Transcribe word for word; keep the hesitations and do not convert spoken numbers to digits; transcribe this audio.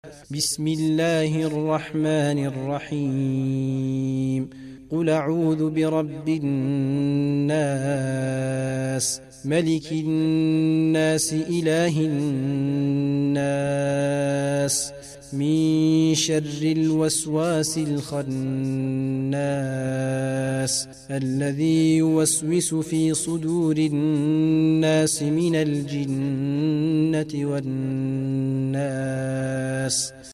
بسم الله الرحمن الرحيم قل أعوذ برب الناس ملك الناس إله الناس من شر الوسواس الخناس الذي يوسوس في صدور الناس من الجنة والناس